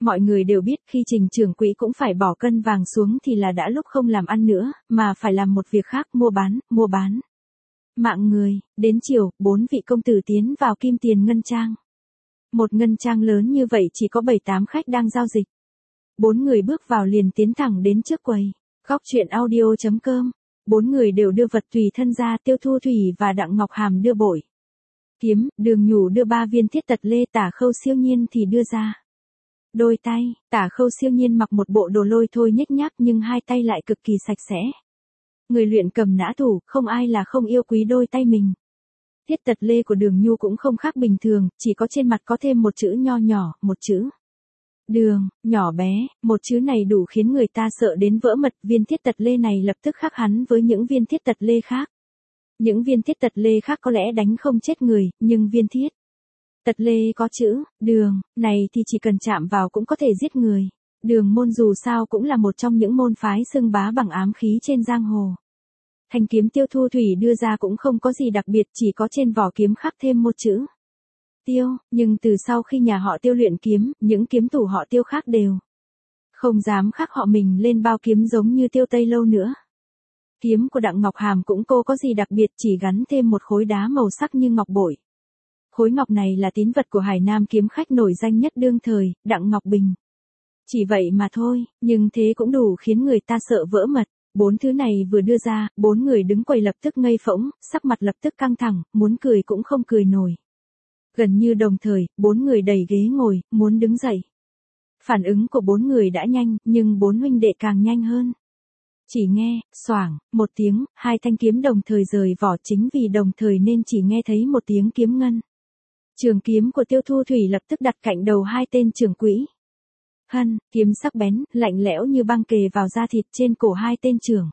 Speaker 1: Mọi người đều biết khi Trình trưởng quỹ cũng phải bỏ cân vàng xuống thì là đã lúc không làm ăn nữa, mà phải làm một việc khác, mua bán, mua bán. Mạng người, đến chiều, bốn vị công tử tiến vào Kim Tiền Ngân Trang. Một ngân trang lớn như vậy chỉ có bảy tám khách đang giao dịch. Bốn người bước vào liền tiến thẳng đến trước quầy. Góc truyện audio chấm com. Bốn người đều đưa vật tùy thân ra, Tiêu Thu Thủy và Đặng Ngọc Hàm đưa bội kiếm, Đường Nhủ đưa ba viên thiết tật lê, Tả Khâu Siêu Nhiên thì đưa ra đôi tay. Tả Khâu Siêu Nhiên mặc một bộ đồ lôi thôi nhếch nhác nhưng hai tay lại cực kỳ sạch sẽ. Người luyện cầm nã thủ, không ai là không yêu quý đôi tay mình. Thiết tật lê của Đường Nhu cũng không khác bình thường, chỉ có trên mặt có thêm một chữ nho nhỏ, một chữ Đường, nhỏ bé, một chữ này đủ khiến người ta sợ đến vỡ mật. Viên thiết tật lê này lập tức khác hắn với những viên thiết tật lê khác. Những viên thiết tật lê khác có lẽ đánh không chết người, nhưng viên thiết tật lê có chữ Đường này thì chỉ cần chạm vào cũng có thể giết người. Đường môn dù sao cũng là một trong những môn phái xưng bá bằng ám khí trên giang hồ. Thanh kiếm Tiêu Thu Thủy đưa ra cũng không có gì đặc biệt, chỉ có trên vỏ kiếm khắc thêm một chữ Tiêu, nhưng từ sau khi nhà họ Tiêu luyện kiếm, những kiếm thủ họ Tiêu khác đều không dám khắc họ mình lên bao kiếm giống như Tiêu Tây Lâu nữa. Kiếm của Đặng Ngọc Hàm cũng cô có gì đặc biệt, chỉ gắn thêm một khối đá màu sắc như ngọc bội. Khối ngọc này là tín vật của Hải Nam kiếm khách nổi danh nhất đương thời, Đặng Ngọc Bình. Chỉ vậy mà thôi, nhưng thế cũng đủ khiến người ta sợ vỡ mật. Bốn thứ này vừa đưa ra, bốn người đứng quầy lập tức ngây phỗng, sắc mặt lập tức căng thẳng, muốn cười cũng không cười nổi. Gần như đồng thời, bốn người đẩy ghế ngồi, muốn đứng dậy. Phản ứng của bốn người đã nhanh, nhưng bốn huynh đệ càng nhanh hơn. Chỉ nghe, xoảng, một tiếng, hai thanh kiếm đồng thời rời vỏ, chính vì đồng thời nên chỉ nghe thấy một tiếng kiếm ngân. Trường kiếm của Tiêu Thu Thủy lập tức đặt cạnh đầu hai tên trưởng quỹ. Hân, kiếm sắc bén, lạnh lẽo như băng kề vào da thịt trên cổ hai tên trưởng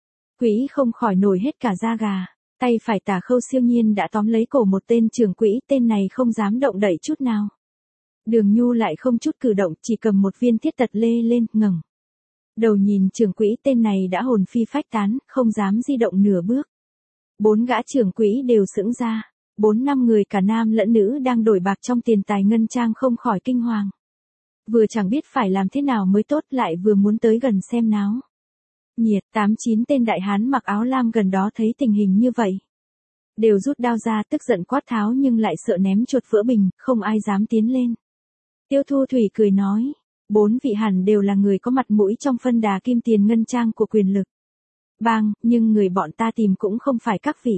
Speaker 1: quỹ không khỏi nổi hết cả da gà. Tay phải Tả Khâu Siêu Nhiên đã tóm lấy cổ một tên trưởng quỹ, tên này không dám động đậy chút nào. Đường Nhu lại không chút cử động, chỉ cầm một viên thiết tật lê lên, ngẩng đầu nhìn trưởng quỹ, tên này đã hồn phi phách tán, không dám di động nửa bước. Bốn gã trưởng quỹ đều sững ra. Bốn năm người cả nam lẫn nữ đang đổi bạc trong tiền tài ngân trang không khỏi kinh hoàng. Vừa chẳng biết phải làm thế nào mới tốt, lại vừa muốn tới gần xem náo nhiệt. Tám chín tên đại hán mặc áo lam gần đó thấy tình hình như vậy, đều rút đao ra, tức giận quát tháo nhưng lại sợ ném chuột vỡ bình, không ai dám tiến lên. Tiêu Thu Thủy cười nói, bốn vị hẳn đều là người có mặt mũi trong phân đà Kim Tiền Ngân Trang của quyền lực bang, nhưng người bọn ta tìm cũng không phải các vị.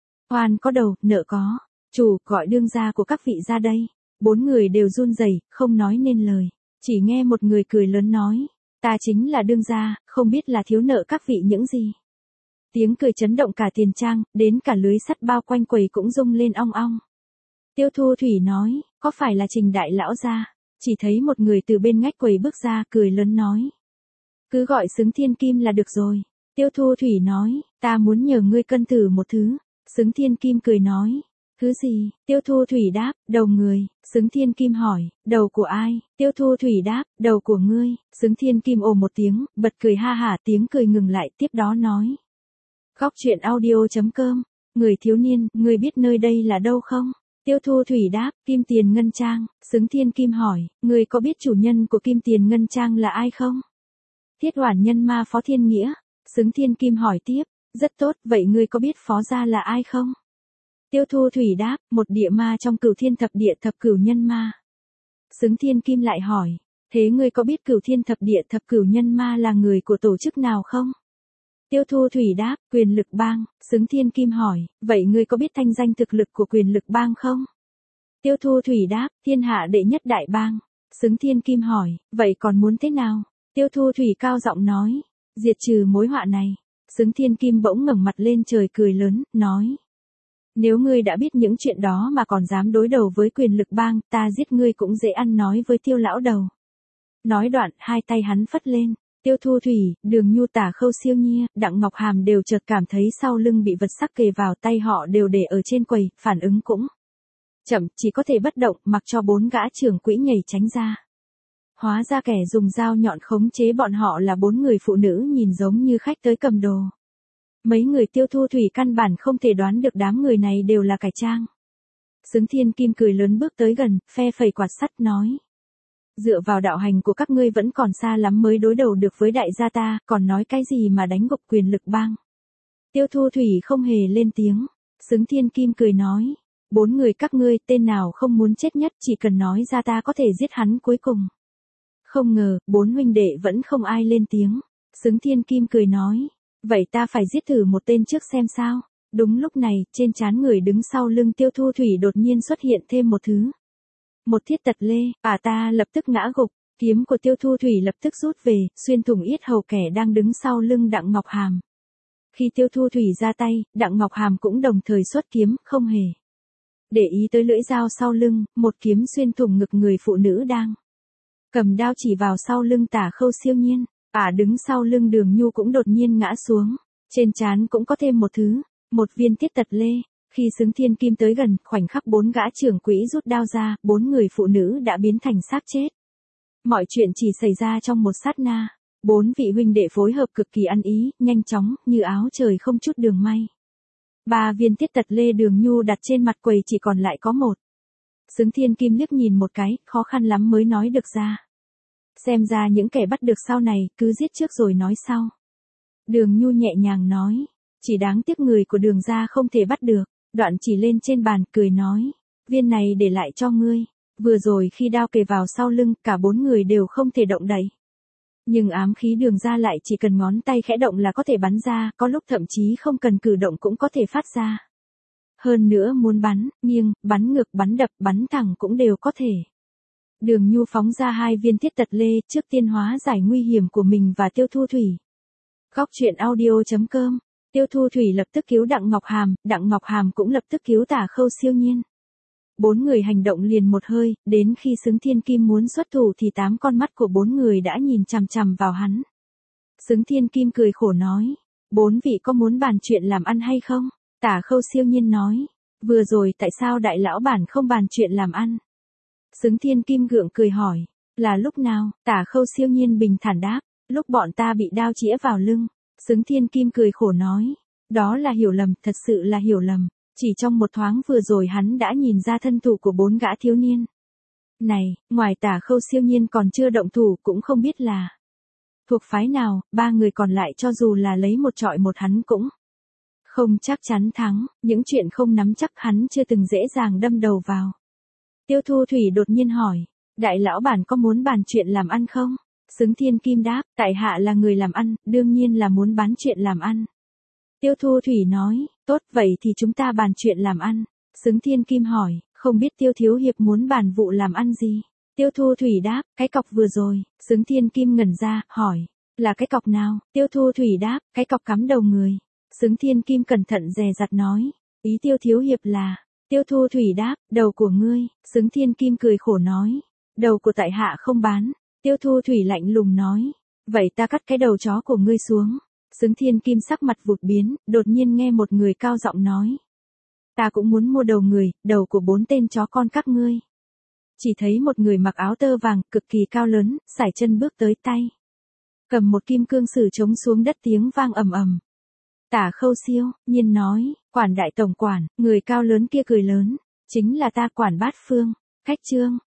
Speaker 1: Oan có đầu, nợ có chủ, gọi đương gia của các vị ra đây. Bốn người đều run rẩy, không nói nên lời. Chỉ nghe một người cười lớn nói, ta chính là đương gia, không biết là thiếu nợ các vị những gì. Tiếng cười chấn động cả tiền trang, đến cả lưới sắt bao quanh quầy cũng rung lên ong ong. Tiêu Thu Thủy nói, có phải là Trình đại lão gia? Chỉ thấy một người từ bên ngách quầy bước ra, cười lớn nói, cứ gọi Xứng Thiên Kim là được rồi. Tiêu Thu Thủy nói, ta muốn nhờ ngươi cân thử một thứ. Xứng Thiên Kim cười nói, thứ gì? Tiêu Thu Thủy đáp, đầu người. Xứng Thiên Kim hỏi, đầu của ai? Tiêu Thu Thủy đáp, đầu của ngươi. Xứng Thiên Kim ồ một tiếng, bật cười ha hả, tiếng cười ngừng lại, tiếp đó nói. Góc truyện audio chấm com, người thiếu niên, ngươi biết nơi đây là đâu không? Tiêu Thu Thủy đáp, Kim Tiền Ngân Trang. Xứng Thiên Kim hỏi, ngươi có biết chủ nhân của Kim Tiền Ngân Trang là ai không? Thiết Oản Nhân Ma Phó Thiên Nghĩa. Xứng Thiên Kim hỏi tiếp, rất tốt, vậy ngươi có biết phó gia là ai không? Tiêu Thu Thủy đáp, một địa ma trong Cửu Thiên Thập Địa Thập Cửu Nhân Ma. Xứng Thiên Kim lại hỏi, thế ngươi có biết Cửu Thiên Thập Địa Thập Cửu Nhân Ma là người của tổ chức nào không? Tiêu Thu Thủy đáp, Quyền Lực Bang. Xứng Thiên Kim hỏi, vậy ngươi có biết thanh danh thực lực của Quyền Lực Bang không? Tiêu Thu Thủy đáp, thiên hạ đệ nhất đại bang. Xứng Thiên Kim hỏi, vậy còn muốn thế nào? Tiêu Thu Thủy cao giọng nói, diệt trừ mối họa này. Xứng Thiên Kim bỗng ngẩng mặt lên trời cười lớn, nói, nếu ngươi đã biết những chuyện đó mà còn dám đối đầu với Quyền Lực Bang, ta giết ngươi cũng dễ ăn nói với Tiêu lão đầu. Nói đoạn, hai tay hắn phất lên. Tiêu Thu Thủy, Đường Nhu, Tả Khâu Siêu Nhiên, Đặng Ngọc Hàm đều chợt cảm thấy sau lưng bị vật sắc kề vào, tay họ đều để ở trên quầy, phản ứng cũng chậm, chỉ có thể bất động, mặc cho bốn gã trưởng quỹ nhảy tránh ra. Hóa ra kẻ dùng dao nhọn khống chế bọn họ là bốn người phụ nữ nhìn giống như khách tới cầm đồ. Mấy người Tiêu Thu Thủy căn bản không thể đoán được đám người này đều là cải trang. Xứng Thiên Kim cười lớn bước tới gần, phe phẩy quạt sắt nói, Dựa vào đạo hành của các ngươi vẫn còn xa lắm mới đối đầu được với đại gia ta, còn nói cái gì mà đánh gục quyền lực bang. Tiêu Thu Thủy không hề lên tiếng. Xứng Thiên Kim cười nói. Bốn người các ngươi tên nào không muốn chết nhất, chỉ cần nói ra ta có thể giết hắn cuối cùng. Không ngờ, bốn huynh đệ vẫn không ai lên tiếng. Xứng Thiên Kim cười nói. Vậy ta phải giết thử một tên trước xem sao. Đúng lúc này, trên trán người đứng sau lưng Tiêu Thu Thủy đột nhiên xuất hiện thêm một thứ. Một thiết tật lê, à ta lập tức ngã gục, kiếm của Tiêu Thu Thủy lập tức rút về, xuyên thủng yết hầu kẻ đang đứng sau lưng Đặng Ngọc Hàm. Khi Tiêu Thu Thủy ra tay, Đặng Ngọc Hàm cũng đồng thời xuất kiếm, không hề để ý tới lưỡi dao sau lưng, một kiếm xuyên thủng ngực người phụ nữ đang cầm đao chỉ vào sau lưng Tả Khâu Siêu Nhiên. Ả à, đứng sau lưng Đường Nhu cũng đột nhiên ngã xuống, trên trán cũng có thêm một thứ, một viên thiết tật lê. Khi Xứng Thiên Kim tới gần, khoảnh khắc bốn gã trưởng quỹ rút đao ra, bốn người phụ nữ đã biến thành xác chết. Mọi chuyện chỉ xảy ra trong một sát na. Bốn vị huynh đệ phối hợp cực kỳ ăn ý, nhanh chóng, như áo trời không chút đường may. Ba viên thiết tật lê Đường Nhu đặt trên mặt quầy chỉ còn lại có một. Xứng Thiên Kim liếc nhìn một cái, khó khăn lắm mới nói được ra. Xem ra những kẻ bắt được sau này, cứ giết trước rồi nói sau. Đường Nhu nhẹ nhàng nói. Chỉ đáng tiếc người của Đường gia không thể bắt được. Đoạn chỉ lên trên bàn, cười nói. Viên này để lại cho ngươi. Vừa rồi khi đao kề vào sau lưng, cả bốn người đều không thể động đậy. Nhưng ám khí Đường gia lại chỉ cần ngón tay khẽ động là có thể bắn ra, có lúc thậm chí không cần cử động cũng có thể phát ra. Hơn nữa muốn bắn, nghiêng, bắn ngược, bắn đập, bắn thẳng cũng đều có thể. Đường Nhu phóng ra hai viên thiết tật lê, trước tiên hóa giải nguy hiểm của mình và Tiêu Thu Thủy. Góc truyện audio chấm com. Tiêu Thu Thủy lập tức cứu Đặng Ngọc Hàm, Đặng Ngọc Hàm cũng lập tức cứu Tả Khâu Siêu Nhiên. Bốn người hành động liền một hơi, đến khi Xứng Thiên Kim muốn xuất thủ thì tám con mắt của bốn người đã nhìn chằm chằm vào hắn. Xứng Thiên Kim cười khổ nói. Bốn vị có muốn bàn chuyện làm ăn hay không? Tả Khâu Siêu Nhiên nói. Vừa rồi tại sao đại lão bản không bàn chuyện làm ăn? Xứng Thiên Kim gượng cười hỏi. Là lúc nào? Tả Khâu Siêu Nhiên bình thản đáp. Lúc bọn ta bị đao chĩa vào lưng. Xứng Thiên Kim cười khổ nói. Đó là hiểu lầm, thật sự là hiểu lầm. Chỉ trong một thoáng vừa rồi hắn đã nhìn ra thân thủ của bốn gã thiếu niên. Này, ngoài Tả Khâu Siêu Nhiên còn chưa động thủ cũng không biết là thuộc phái nào, ba người còn lại cho dù là lấy một trọi một hắn cũng không chắc chắn thắng, những chuyện không nắm chắc hắn chưa từng dễ dàng đâm đầu vào. Tiêu Thu Thủy đột nhiên hỏi, đại lão bản có muốn bàn chuyện làm ăn không? Xứng Thiên Kim đáp, tại hạ là người làm ăn, đương nhiên là muốn bán chuyện làm ăn. Tiêu Thu Thủy nói, tốt vậy thì chúng ta bàn chuyện làm ăn. Xứng Thiên Kim hỏi, không biết Tiêu Thiếu Hiệp muốn bàn vụ làm ăn gì? Tiêu Thu Thủy đáp, cái cọc vừa rồi. Xứng Thiên Kim ngẩn ra, hỏi, là cái cọc nào? Tiêu Thu Thủy đáp, cái cọc cắm đầu người. Xứng Thiên Kim cẩn thận dè dặt nói, ý Tiêu Thiếu Hiệp là. Tiêu Thu Thủy đáp, đầu của ngươi. Xứng Thiên Kim cười khổ nói, đầu của tại hạ không bán. Tiêu Thu Thủy lạnh lùng nói, vậy ta cắt cái đầu chó của ngươi xuống. Xứng Thiên Kim sắc mặt vụt biến, đột nhiên nghe một người cao giọng nói. Ta cũng muốn mua đầu người, đầu của bốn tên chó con các ngươi. Chỉ thấy một người mặc áo tơ vàng, cực kỳ cao lớn, sải chân bước tới tay. Cầm một kim cương sử chống xuống đất tiếng vang ầm ầm. Tả Khâu Siêu Nhiên nói, quản đại tổng quản, người cao lớn kia cười lớn. Chính là ta Quản Bát Phương. Khách chương.